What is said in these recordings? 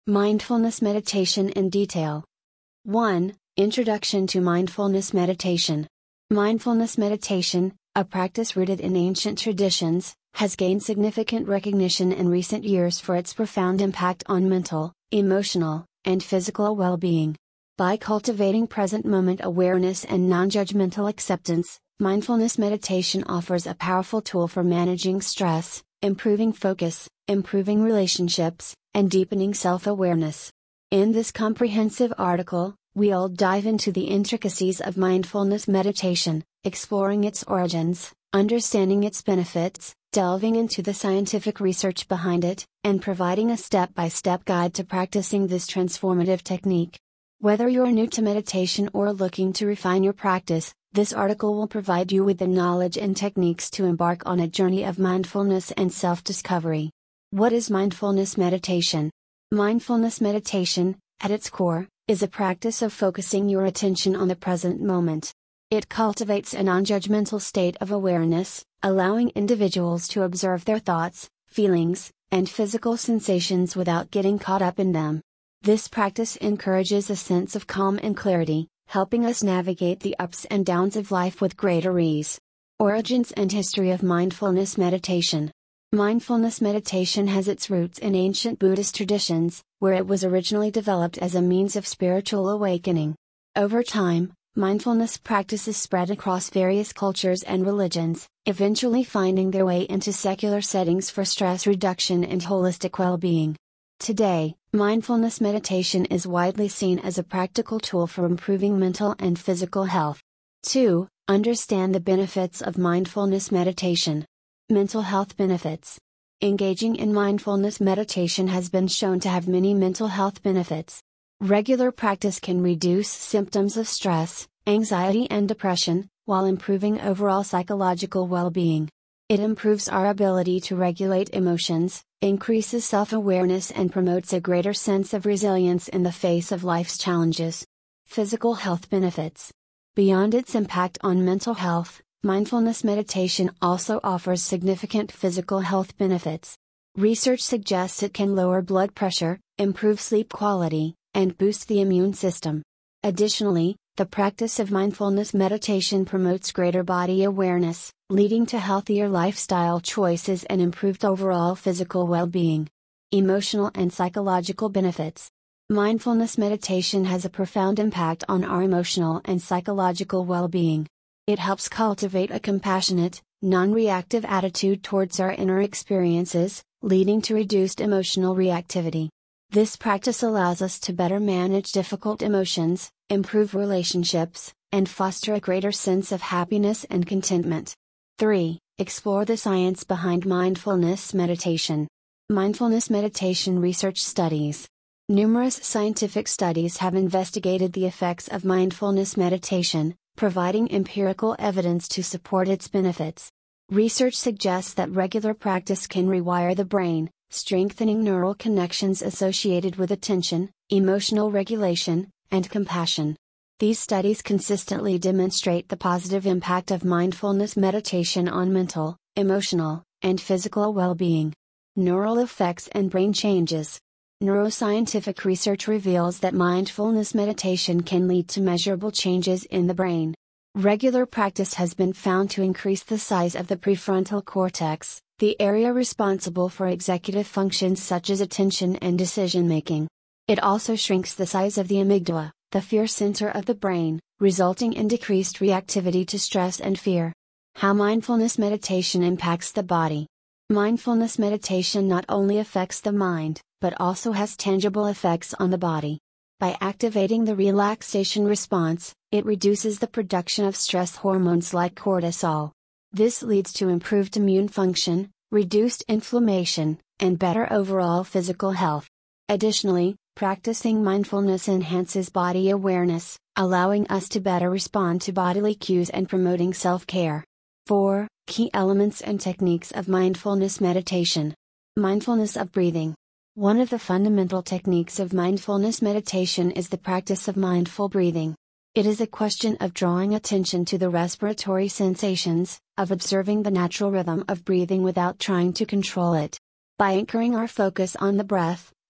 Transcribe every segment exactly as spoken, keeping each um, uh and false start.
Mindfulness meditation in detail. one. Introduction to mindfulness meditation. Mindfulness meditation, a practice rooted in ancient traditions, has gained significant recognition in recent years for its profound impact on mental, emotional, and physical well-being. By cultivating present moment awareness and non-judgmental acceptance, mindfulness meditation offers a powerful tool for managing stress, improving focus, improving relationships, and deepening self-awareness. In this comprehensive article, we'll dive into the intricacies of mindfulness meditation, exploring its origins, understanding its benefits, delving into the scientific research behind it, and providing a step-by-step guide to practicing this transformative technique. Whether you're new to meditation or looking to refine your practice, this article will provide you with the knowledge and techniques to embark on a journey of mindfulness and self-discovery. What is mindfulness meditation? Mindfulness meditation, at its core, is a practice of focusing your attention on the present moment. It cultivates a non-judgmental state of awareness, allowing individuals to observe their thoughts, feelings, and physical sensations without getting caught up in them. This practice encourages a sense of calm and clarity, helping us navigate the ups and downs of life with greater ease. Origins and history of mindfulness meditation. Mindfulness meditation has its roots in ancient Buddhist traditions, where it was originally developed as a means of spiritual awakening. Over time, mindfulness practices spread across various cultures and religions, eventually finding their way into secular settings for stress reduction and holistic well-being. Today, mindfulness meditation is widely seen as a practical tool for improving mental and physical health. two. Understand the benefits of mindfulness meditation. Mental health benefits. Engaging in mindfulness meditation has been shown to have many mental health benefits. Regular practice can reduce symptoms of stress, anxiety, and depression, while improving overall psychological well-being. It improves our ability to regulate emotions, increases self-awareness, and promotes a greater sense of resilience in the face of life's challenges. Physical health benefits. Beyond its impact on mental health, mindfulness meditation also offers significant physical health benefits. Research suggests it can lower blood pressure, improve sleep quality, and boost the immune system. Additionally, the practice of mindfulness meditation promotes greater body awareness, leading to healthier lifestyle choices and improved overall physical well-being. Emotional and psychological benefits. Mindfulness meditation has a profound impact on our emotional and psychological well-being. It helps cultivate a compassionate, non-reactive attitude towards our inner experiences, leading to reduced emotional reactivity. This practice allows us to better manage difficult emotions, improve relationships, and foster a greater sense of happiness and contentment. three. Explore the science behind mindfulness meditation. Mindfulness meditation research studies. Numerous scientific studies have investigated the effects of mindfulness meditation, providing empirical evidence to support its benefits. Research suggests that regular practice can rewire the brain, strengthening neural connections associated with attention, emotional regulation, and compassion. These studies consistently demonstrate the positive impact of mindfulness meditation on mental, emotional, and physical well-being. Neural effects and brain changes. Neuroscientific research reveals that mindfulness meditation can lead to measurable changes in the brain. Regular practice has been found to increase the size of the prefrontal cortex, the area responsible for executive functions such as attention and decision-making. It also shrinks the size of the amygdala, the fear center of the brain, resulting in decreased reactivity to stress and fear. How mindfulness meditation impacts the body. Mindfulness meditation not only affects the mind, but also has tangible effects on the body. By activating the relaxation response, it reduces the production of stress hormones like cortisol. This leads to improved immune function, reduced inflammation, and better overall physical health. Additionally, practicing mindfulness enhances body awareness, allowing us to better respond to bodily cues and promoting self-care. four. Key elements and techniques of mindfulness meditation. Mindfulness of breathing. One of the fundamental techniques of mindfulness meditation is the practice of mindful breathing. It is a question of drawing attention to the respiratory sensations, of observing the natural rhythm of breathing without trying to control it. By anchoring our focus on the breath,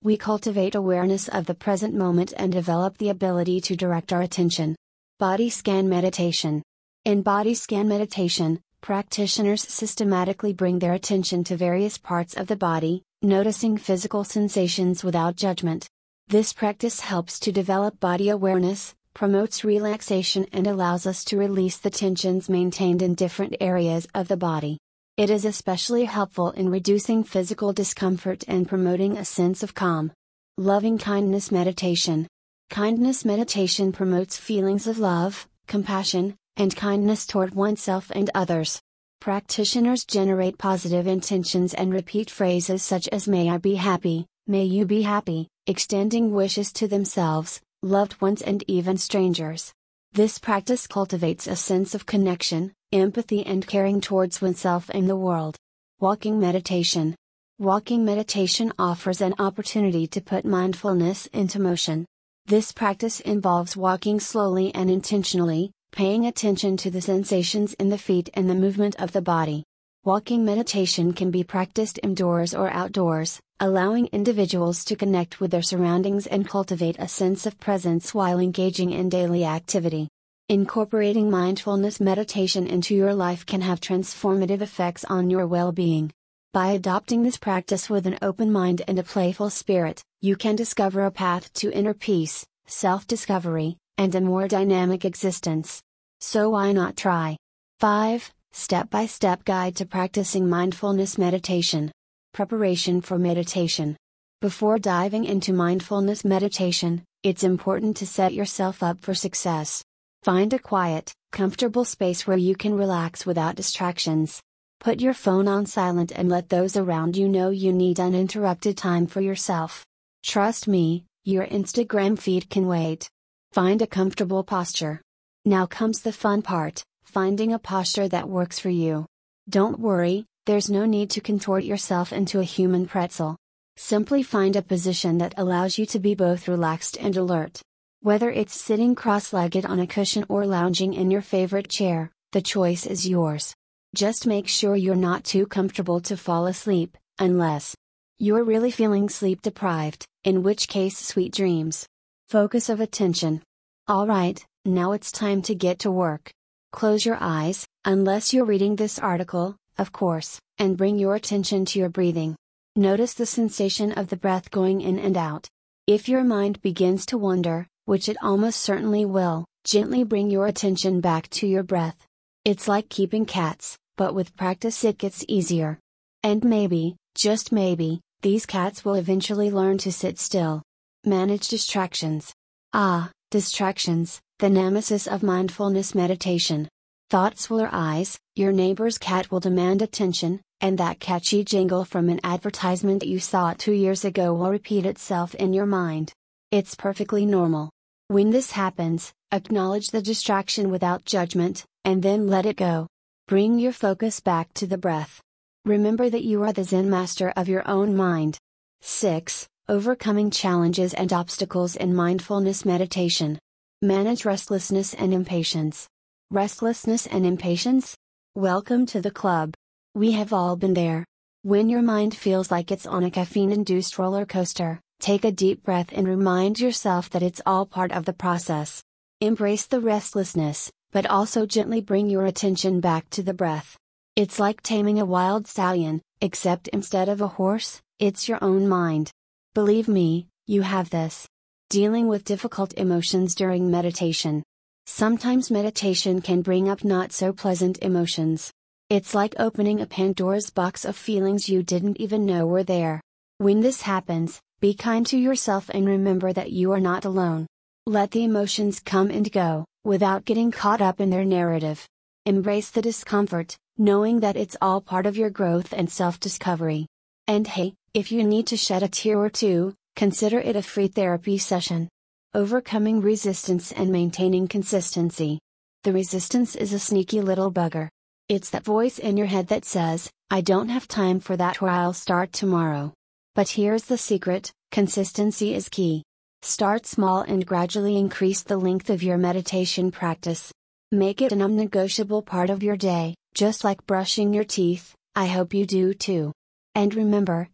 We cultivate awareness of the present moment and develop the ability to direct our attention. Body scan meditation. In body scan meditation, practitioners systematically bring their attention to various parts of the body, noticing physical sensations without judgment. This practice helps to develop body awareness, promotes relaxation, and allows us to release the tensions maintained in different areas of the body. It is especially helpful in reducing physical discomfort and promoting a sense of calm. Loving kindness meditation. Kindness meditation promotes feelings of love, compassion, and kindness toward oneself and others. Practitioners generate positive intentions and repeat phrases such as "May I be happy," "May you be happy," extending wishes to themselves, loved ones, and even strangers. This practice cultivates a sense of connection, empathy, and caring towards oneself and the world. Walking meditation. Walking meditation offers an opportunity to put mindfulness into motion. This practice involves walking slowly and intentionally, paying attention to the sensations in the feet and the movement of the body. Walking meditation can be practiced indoors or outdoors, allowing individuals to connect with their surroundings and cultivate a sense of presence while engaging in daily activity. Incorporating mindfulness meditation into your life can have transformative effects on your well-being. By adopting this practice with an open mind and a playful spirit, you can discover a path to inner peace, self-discovery, and a more dynamic existence. So why not try? five. Step-by-step guide to practicing mindfulness meditation. Preparation for meditation. Before diving into mindfulness meditation, it's important to set yourself up for success. Find a quiet, comfortable space where you can relax without distractions. Put your phone on silent and let those around you know you need uninterrupted time for yourself. Trust me, your Instagram feed can wait. Find a comfortable posture. Now comes the fun part, finding a posture that works for you. Don't worry, there's no need to contort yourself into a human pretzel. Simply find a position that allows you to be both relaxed and alert. Whether it's sitting cross-legged on a cushion or lounging in your favorite chair, the choice is yours. Just make sure you're not too comfortable to fall asleep, unless you're really feeling sleep deprived, in which case sweet dreams. Focus of attention. Alright, now it's time to get to work. Close your eyes, unless you're reading this article, of course, and bring your attention to your breathing. Notice the sensation of the breath going in and out. If your mind begins to wander, which it almost certainly will, gently bring your attention back to your breath. It's like keeping cats, but with practice it gets easier. And maybe, just maybe, these cats will eventually learn to sit still. Manage distractions. Ah, distractions, the nemesis of mindfulness meditation. Thoughts will arise, your neighbor's cat will demand attention, and that catchy jingle from an advertisement you saw two years ago will repeat itself in your mind. It's perfectly normal. When this happens, acknowledge the distraction without judgment, and then let it go. Bring your focus back to the breath. Remember that you are the Zen master of your own mind. six. Overcoming challenges and obstacles in mindfulness meditation. Manage restlessness and impatience. Restlessness and impatience? Welcome to the club. We have all been there. When your mind feels like it's on a caffeine-induced roller coaster, take a deep breath and remind yourself that it's all part of the process. Embrace the restlessness, but also gently bring your attention back to the breath. It's like taming a wild stallion, except instead of a horse, it's your own mind. Believe me, you have this. Dealing with difficult emotions during meditation. Sometimes meditation can bring up not so pleasant emotions. It's like opening a Pandora's box of feelings you didn't even know were there. When this happens, be kind to yourself and remember that you are not alone. Let the emotions come and go, without getting caught up in their narrative. Embrace the discomfort, knowing that it's all part of your growth and self-discovery. And hey, if you need to shed a tear or two, consider it a free therapy session. Overcoming resistance and maintaining consistency. The resistance is a sneaky little bugger. It's that voice in your head that says, "I don't have time for that, or I'll start tomorrow." But here's the secret, consistency is key. Start small and gradually increase the length of your meditation practice. Make it a non-negotiable part of your day, just like brushing your teeth. I hope you do too. And remember,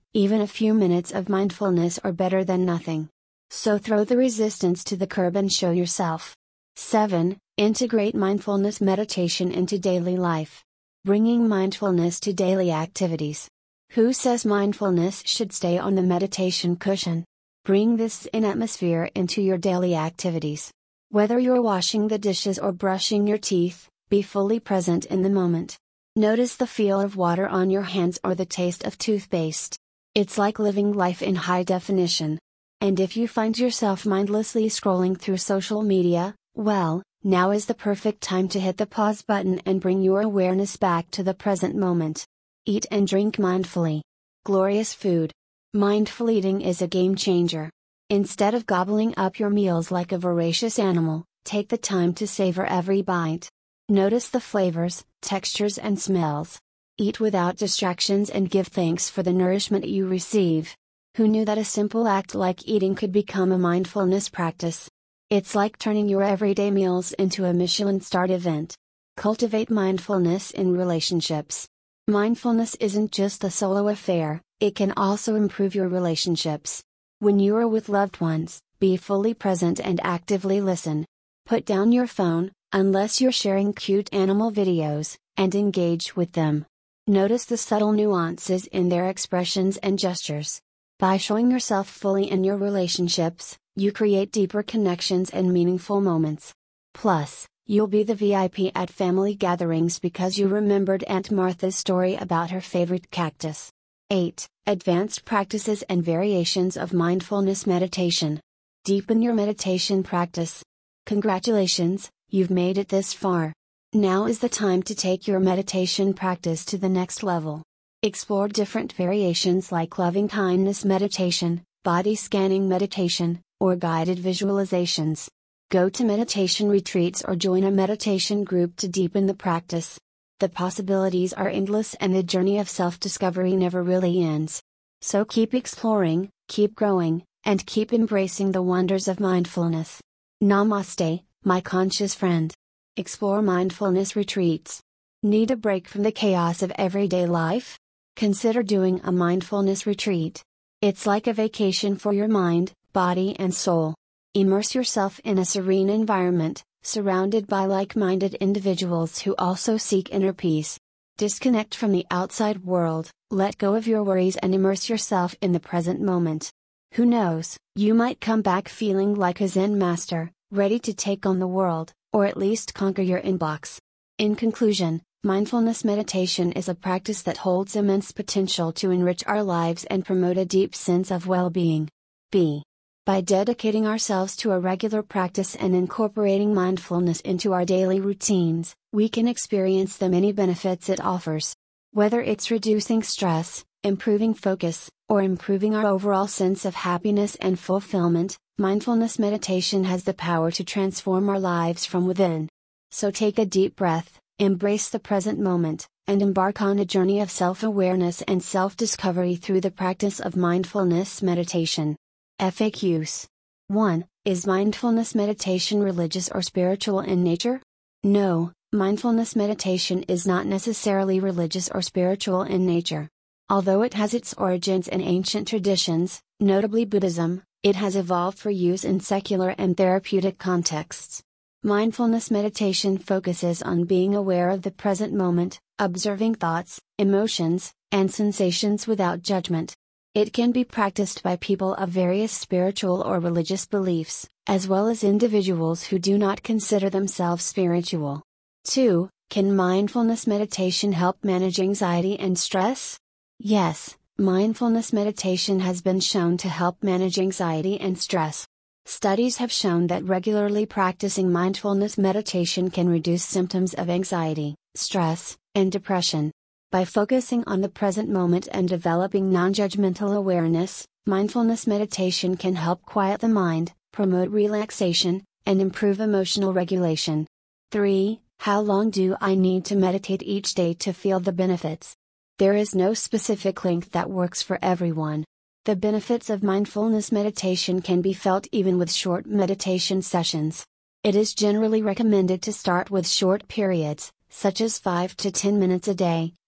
Even a few minutes of mindfulness are better than nothing. So throw the resistance to the curb and show yourself. seven. Integrate mindfulness meditation into daily life. Bringing mindfulness to daily activities. Who says mindfulness should stay on the meditation cushion? Bring this Zen atmosphere into your daily activities. Whether you're washing the dishes or brushing your teeth, be fully present in the moment. Notice the feel of water on your hands or the taste of toothpaste. It's like living life in high definition. And if you find yourself mindlessly scrolling through social media, well, now is the perfect time to hit the pause button and bring your awareness back to the present moment. Eat and drink mindfully. Glorious food. Mindful eating is a game changer. Instead of gobbling up your meals like a voracious animal, take the time to savor every bite. Notice the flavors, textures, and smells. Eat without distractions and give thanks for the nourishment you receive. Who knew that a simple act like eating could become a mindfulness practice? It's like turning your everyday meals into a Michelin-starred event. Cultivate mindfulness in relationships. Mindfulness isn't just a solo affair, it can also improve your relationships. When you are with loved ones, be fully present and actively listen. Put down your phone, unless you're sharing cute animal videos, and engage with them. Notice the subtle nuances in their expressions and gestures. By showing yourself fully in your relationships, you create deeper connections and meaningful moments. Plus, you'll be the V I P at family gatherings because you remembered Aunt Martha's story about her favorite cactus. eight. Advanced practices and variations of mindfulness meditation. Deepen your meditation practice. Congratulations, you've made it this far. Now is the time to take your meditation practice to the next level. Explore different variations like loving kindness meditation, body scanning meditation, or guided visualizations. Go to meditation retreats or join a meditation group to deepen the practice. The possibilities are endless and the journey of self-discovery never really ends. So keep exploring, keep growing, and keep embracing the wonders of mindfulness. Namaste, my conscious friend. Explore mindfulness retreats. Need a break from the chaos of everyday life? Consider doing a mindfulness retreat. It's like a vacation for your mind, body, and soul. Immerse yourself in a serene environment, surrounded by like-minded individuals who also seek inner peace. Disconnect from the outside world, let go of your worries and immerse yourself in the present moment. Who knows, you might come back feeling like a Zen master, ready to take on the world, or at least conquer your inbox. In conclusion, mindfulness meditation is a practice that holds immense potential to enrich our lives and promote a deep sense of well-being. B. By dedicating ourselves to a regular practice and incorporating mindfulness into our daily routines, we can experience the many benefits it offers. Whether it's reducing stress, improving focus, or improving our overall sense of happiness and fulfillment, mindfulness meditation has the power to transform our lives from within. So take a deep breath, embrace the present moment, and embark on a journey of self-awareness and self-discovery through the practice of mindfulness meditation. F A Qs. one. Is mindfulness meditation religious or spiritual in nature? No, mindfulness meditation is not necessarily religious or spiritual in nature. Although it has its origins in ancient traditions, notably Buddhism, it has evolved for use in secular and therapeutic contexts. Mindfulness meditation focuses on being aware of the present moment, observing thoughts, emotions, and sensations without judgment. It can be practiced by people of various spiritual or religious beliefs, as well as individuals who do not consider themselves spiritual. two. Can mindfulness meditation help manage anxiety and stress? Yes, mindfulness meditation has been shown to help manage anxiety and stress. Studies have shown that regularly practicing mindfulness meditation can reduce symptoms of anxiety, stress, and depression. By focusing on the present moment and developing non-judgmental awareness, mindfulness meditation can help quiet the mind, promote relaxation, and improve emotional regulation. three. How long do I need to meditate each day to feel the benefits? There is no specific length that works for everyone. The benefits of mindfulness meditation can be felt even with short meditation sessions. It is generally recommended to start with short periods, such as five to ten minutes a day,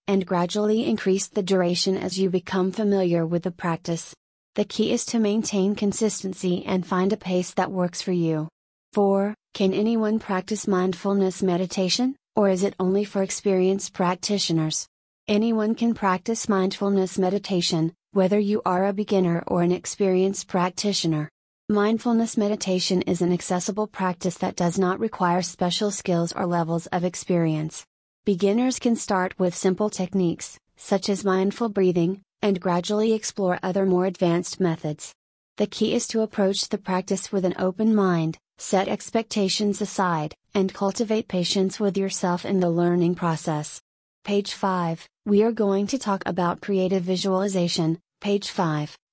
and gradually increase the duration as you become familiar with the practice. The key is to maintain consistency and find a pace that works for you. four. Can anyone practice mindfulness meditation, or is it only for experienced practitioners? Anyone can practice mindfulness meditation, whether you are a beginner or an experienced practitioner. Mindfulness meditation is an accessible practice that does not require special skills or levels of experience. Beginners can start with simple techniques, such as mindful breathing, and gradually explore other more advanced methods. The key is to approach the practice with an open mind, set expectations aside, and cultivate patience with yourself in the learning process. Page five, we are going to talk about creative visualization. Page five.